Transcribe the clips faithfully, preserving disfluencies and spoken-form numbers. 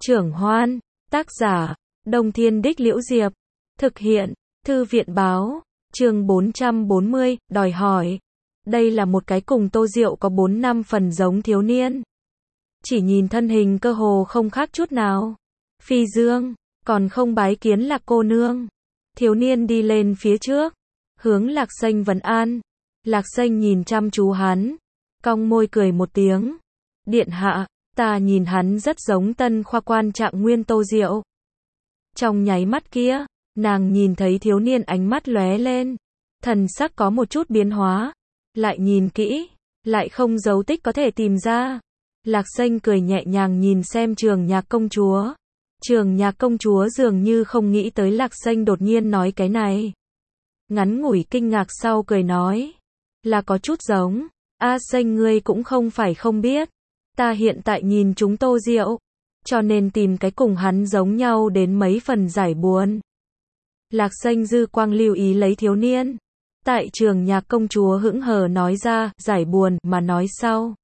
Trưởng Hoan, tác giả, Đông Thiên Đích Liễu Diệp, thực hiện, Thư viện báo, chương bốn trăm bốn mươi, đòi hỏi. Đây là một cái cùng Tô Diệu có bốn năm phần giống thiếu niên. Chỉ nhìn thân hình cơ hồ không khác chút nào. Phi Dương, còn không bái kiến Lạc cô nương. Thiếu niên đi lên phía trước, hướng Lạc Xanh vấn an. Lạc Xanh nhìn chăm chú hắn, cong môi cười một tiếng. Điện hạ, ta nhìn hắn rất giống tân khoa quan Trạng Nguyên Tô Diệu. Trong nháy mắt kia, nàng nhìn thấy thiếu niên ánh mắt lóe lên, thần sắc có một chút biến hóa, lại nhìn kỹ, lại không dấu tích có thể tìm ra. Lạc Xanh cười nhẹ nhàng nhìn xem Trường Nhạc công chúa. Trường Nhạc công chúa dường như không nghĩ tới Lạc Xanh đột nhiên nói cái này. Ngắn ngủi kinh ngạc sau cười nói, là có chút giống. A Xanh ngươi cũng không phải không biết, ta hiện tại nhìn chúng Tô Diệu, cho nên tìm cái cùng hắn giống nhau đến mấy phần giải buồn. Lạc Xanh dư quang lưu ý lấy thiếu niên. Tại Trường Nhạc công chúa hững hờ nói ra, giải buồn, mà nói sau.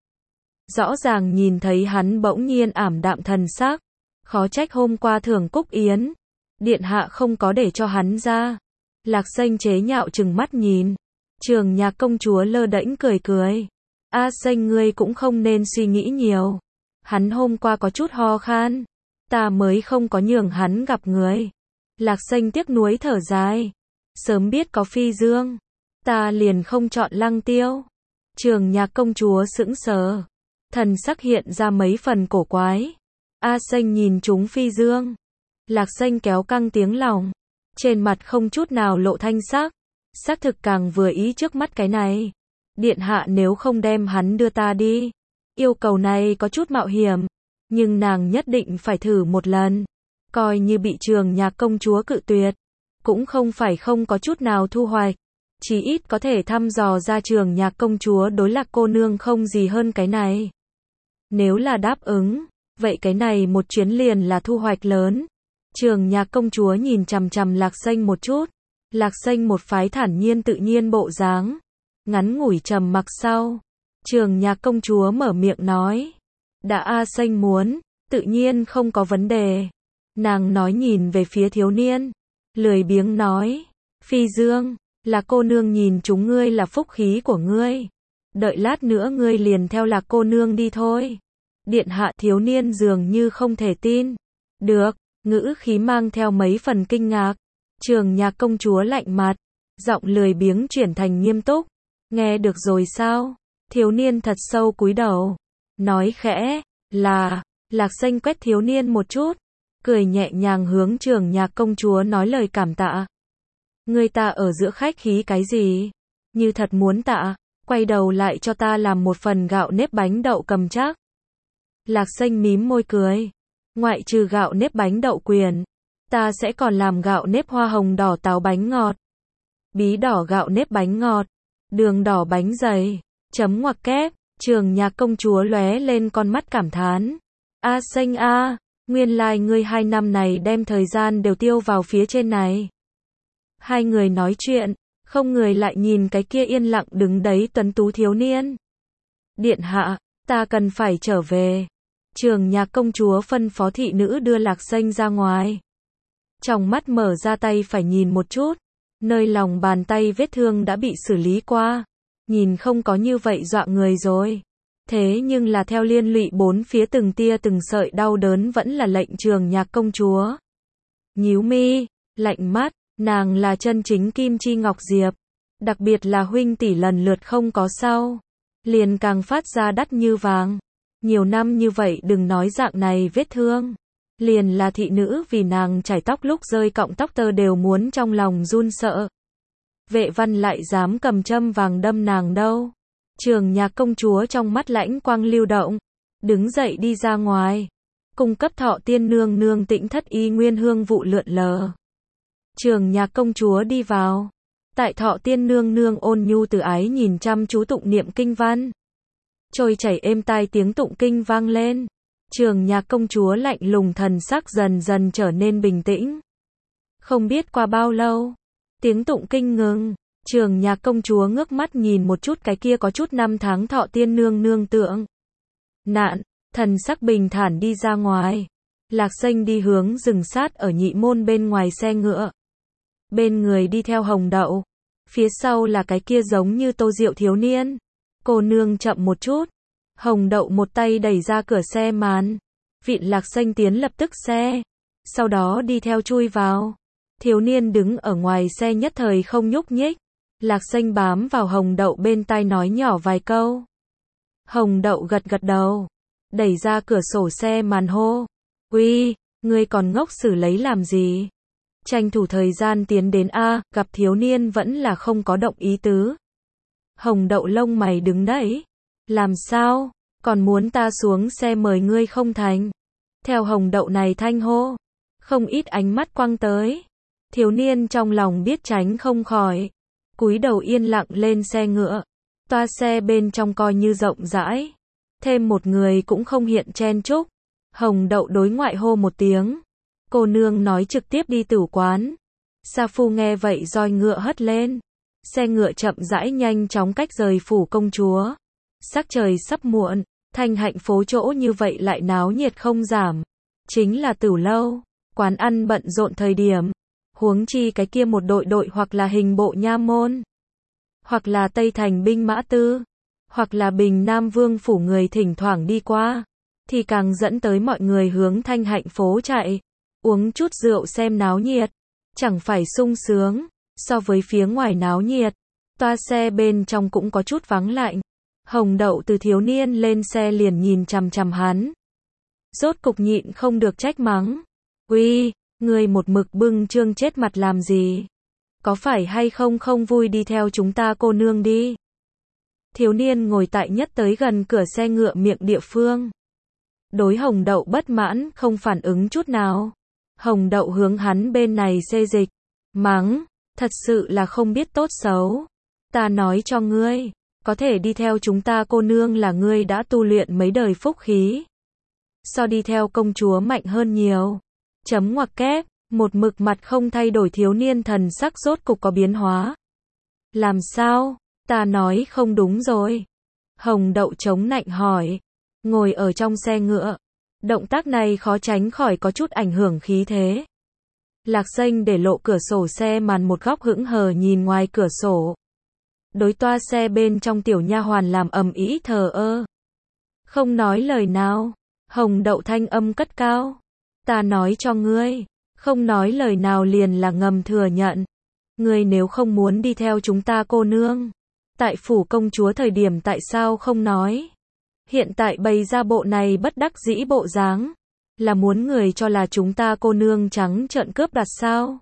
Rõ ràng nhìn thấy hắn bỗng nhiên ảm đạm thần sắc. Khó trách hôm qua thưởng Cúc Yến, điện hạ không có để cho hắn ra. Lạc Xanh chế nhạo chừng mắt nhìn. Trường Nhạc công chúa lơ đễnh cười cười. A Xanh ngươi cũng không nên suy nghĩ nhiều. Hắn hôm qua có chút ho khan, ta mới không có nhường hắn gặp người. Lạc Xanh tiếc nuối thở dài. Sớm biết có Phi Dương, ta liền không chọn Lăng Tiêu. Trường Nhạc công chúa sững sờ, thần sắc hiện ra mấy phần cổ quái. A Xanh nhìn chúng Phi Dương. Lạc Xanh kéo căng tiếng lòng, trên mặt không chút nào lộ thanh sắc. Xác thực càng vừa ý trước mắt cái này. Điện hạ nếu không đem hắn đưa ta đi. Yêu cầu này có chút mạo hiểm, nhưng nàng nhất định phải thử một lần. Coi như bị Trường Nhạc công chúa cự tuyệt, cũng không phải không có chút nào thu hoạch. Chí ít có thể thăm dò ra Trường Nhạc công chúa đối Lạc cô nương không gì hơn cái này. Nếu là đáp ứng, vậy cái này một chuyến liền là thu hoạch lớn. Trường Nhạc công chúa nhìn chằm chằm Lạc Xanh một chút. Lạc Xanh một phái thản nhiên tự nhiên bộ dáng. Ngắn ngủi trầm mặc sau, Trường Nhạc công chúa mở miệng nói, đã A Xanh muốn, tự nhiên không có vấn đề. Nàng nói nhìn về phía thiếu niên, lười biếng nói, Phi Dương, Lạc cô nương nhìn chúng ngươi là phúc khí của ngươi. Đợi lát nữa ngươi liền theo Lạc cô nương đi thôi. Điện hạ. Thiếu niên dường như không thể tin. Được, ngữ khí mang theo mấy phần kinh ngạc. Trường Nhạc công chúa lạnh mặt, giọng lười biếng chuyển thành nghiêm túc. Nghe được rồi sao? Thiếu niên thật sâu cúi đầu, nói khẽ, là. Lạc Xanh quét thiếu niên một chút, cười nhẹ nhàng hướng Trường Nhạc công chúa nói lời cảm tạ. Người ta ở giữa khách khí cái gì? Như thật muốn tạ, quay đầu lại cho ta làm một phần gạo nếp bánh đậu cầm chắc. Lạc Xanh mím môi cười, ngoại trừ gạo nếp bánh đậu quyển, ta sẽ còn làm gạo nếp hoa hồng đỏ táo bánh ngọt, bí đỏ gạo nếp bánh ngọt, đường đỏ bánh dày, chấm ngoặc kép. Trường Nhạc công chúa lóe lên con mắt cảm thán. A Xanh a, nguyên lai ngươi hai năm này đem thời gian đều tiêu vào phía trên này. Hai người nói chuyện, không người lại nhìn cái kia yên lặng đứng đấy tuấn tú thiếu niên. Điện hạ, ta cần phải trở về. Trường Nhạc công chúa phân phó thị nữ đưa Lạc Xanh ra ngoài. Trong mắt mở ra tay phải nhìn một chút. Nơi lòng bàn tay vết thương đã bị xử lý qua, nhìn không có như vậy dọa người rồi. Thế nhưng là theo liên lụy bốn phía từng tia từng sợi đau đớn vẫn là lệnh Trường Nhạc công chúa nhíu mi, lạnh mắt. Nàng là chân chính Kim Chi Ngọc Diệp, đặc biệt là huynh tỷ lần lượt không có sau, liền càng phát ra đắt như vàng. Nhiều năm như vậy đừng nói dạng này vết thương, liền là thị nữ vì nàng chải tóc lúc rơi cọng tóc tơ đều muốn trong lòng run sợ. Vệ văn lại dám cầm châm vàng đâm nàng đâu. Trường Nhạc công chúa trong mắt lãnh quang lưu động, đứng dậy đi ra ngoài, cung cấp Thọ Tiên nương nương tĩnh thất y nguyên hương vụ lượn lờ. Trường Nhạc công chúa đi vào, tại Thọ Tiên nương nương ôn nhu từ ái nhìn chăm chú tụng niệm kinh văn. Trôi chảy êm tai tiếng tụng kinh vang lên. Trường Nhạc công chúa lạnh lùng thần sắc dần dần trở nên bình tĩnh. Không biết qua bao lâu, tiếng tụng kinh ngừng. Trường Nhạc công chúa ngước mắt nhìn một chút cái kia có chút năm tháng Thọ Tiên nương nương tượng nạn, thần sắc bình thản đi ra ngoài. Lạc Xanh đi hướng rừng sát ở nhị môn bên ngoài xe ngựa. Bên người đi theo Hồng Đậu. Phía sau là cái kia giống như Tô Diệu thiếu niên. Cô nương chậm một chút. Hồng Đậu một tay đẩy ra cửa xe màn. Vịn Lạc Xanh tiến lập tức xe. Sau đó đi theo chui vào. Thiếu niên đứng ở ngoài xe nhất thời không nhúc nhích. Lạc Xanh bám vào Hồng Đậu bên tai nói nhỏ vài câu. Hồng Đậu gật gật đầu. Đẩy ra cửa sổ xe màn hô. Uy, ngươi còn ngốc xử lấy làm gì? Tranh thủ thời gian tiến đến A, gặp thiếu niên vẫn là không có động ý tứ. Hồng Đậu lông mày đứng đẩy. Làm sao? Còn muốn ta xuống xe mời ngươi không thành? Theo Hồng Đậu này thanh hô. Không ít ánh mắt quăng tới. Thiếu niên trong lòng biết tránh không khỏi. Cúi đầu yên lặng lên xe ngựa. Toa xe bên trong coi như rộng rãi. Thêm một người cũng không hiện chen chúc. Hồng Đậu đối ngoại hô một tiếng. Cô nương nói trực tiếp đi tử quán. Sa Phu nghe vậy roi ngựa hất lên. Xe ngựa chậm rãi nhanh chóng cách rời phủ công chúa. Sắc trời sắp muộn. Thanh Hạnh phố chỗ như vậy lại náo nhiệt không giảm. Chính là Tửu lâu. Quán ăn bận rộn thời điểm. Huống chi cái kia một đội đội hoặc là hình bộ nha môn. Hoặc là Tây Thành binh mã tư. Hoặc là Bình Nam Vương phủ người thỉnh thoảng đi qua. Thì càng dẫn tới mọi người hướng Thanh Hạnh phố chạy. Uống chút rượu xem náo nhiệt. Chẳng phải sung sướng. So với phía ngoài náo nhiệt. Toa xe bên trong cũng có chút vắng lạnh. Hồng Đậu từ thiếu niên lên xe liền nhìn chằm chằm hắn. Rốt cục nhịn không được trách mắng. Uy, ngươi một mực bưng trương chết mặt làm gì? Có phải hay không không vui đi theo chúng ta cô nương đi? Thiếu niên ngồi tại nhất tới gần cửa xe ngựa miệng địa phương. Đối Hồng Đậu bất mãn, không phản ứng chút nào. Hồng Đậu hướng hắn bên này xê dịch. Mắng, thật sự là không biết tốt xấu. Ta nói cho ngươi, có thể đi theo chúng ta cô nương là ngươi đã tu luyện mấy đời phúc khí. So đi theo công chúa mạnh hơn nhiều. Chấm ngoặc kép, một mực mặt không thay đổi thiếu niên thần sắc rốt cục có biến hóa. Làm sao? Ta nói không đúng rồi. Hồng Đậu chống nạnh hỏi. Ngồi ở trong xe ngựa. Động tác này khó tránh khỏi có chút ảnh hưởng khí thế. Lạc Xanh để lộ cửa sổ xe màn một góc hững hờ nhìn ngoài cửa sổ. Đối toa xe bên trong tiểu nha hoàn làm ầm ĩ thờ ơ. Không nói lời nào. Hồng Đậu thanh âm cất cao. Ta nói cho ngươi. Không nói lời nào liền là ngầm thừa nhận. Ngươi nếu không muốn đi theo chúng ta cô nương. Tại phủ công chúa thời điểm tại sao không nói? Hiện tại bày ra bộ này bất đắc dĩ bộ dáng. Là muốn người cho là chúng ta cô nương trắng trợn cướp đoạt sao?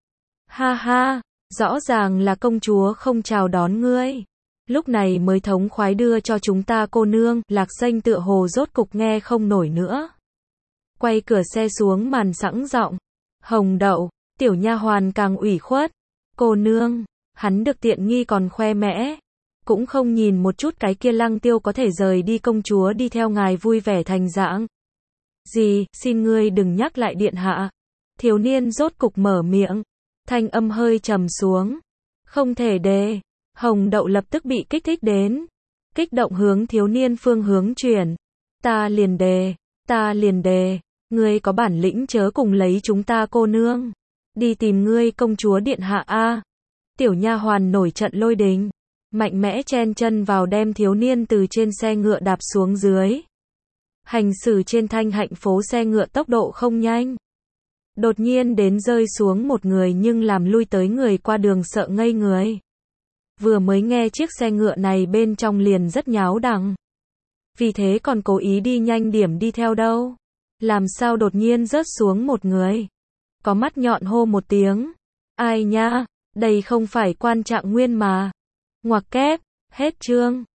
Ha ha, rõ ràng là công chúa không chào đón ngươi. Lúc này mới thống khoái đưa cho chúng ta cô nương. Lạc Xanh tựa hồ rốt cục nghe không nổi nữa. Quay cửa xe xuống màn sẵn giọng. Hồng Đậu, tiểu nha hoàn càng ủy khuất. Cô nương, hắn được tiện nghi còn khoe mẽ. Cũng không nhìn một chút cái kia Lăng Tiêu có thể rời đi công chúa đi theo ngài vui vẻ thành dạng. Gì, xin ngươi đừng nhắc lại điện hạ. Thiếu niên rốt cục mở miệng. Thanh âm hơi trầm xuống. Không thể đề. Hồng Đậu lập tức bị kích thích đến. Kích động hướng thiếu niên phương hướng chuyển. Ta liền đề. Ta liền đề. Ngươi có bản lĩnh chớ cùng lấy chúng ta cô nương. Đi tìm ngươi công chúa điện hạ a. Tiểu nha hoàn nổi trận lôi đình. Mạnh mẽ chen chân vào đem thiếu niên từ trên xe ngựa đạp xuống dưới. Hành xử trên Thanh Hạnh phố xe ngựa tốc độ không nhanh. Đột nhiên đến rơi xuống một người nhưng làm lui tới người qua đường sợ ngây người. Vừa mới nghe chiếc xe ngựa này bên trong liền rất nháo đằng. Vì thế còn cố ý đi nhanh điểm đi theo đâu. Làm sao đột nhiên rớt xuống một người. Có mắt nhọn hô một tiếng. Ai nha, đây không phải Quan Trạng Nguyên mà. Ngoặc kép, hết chương.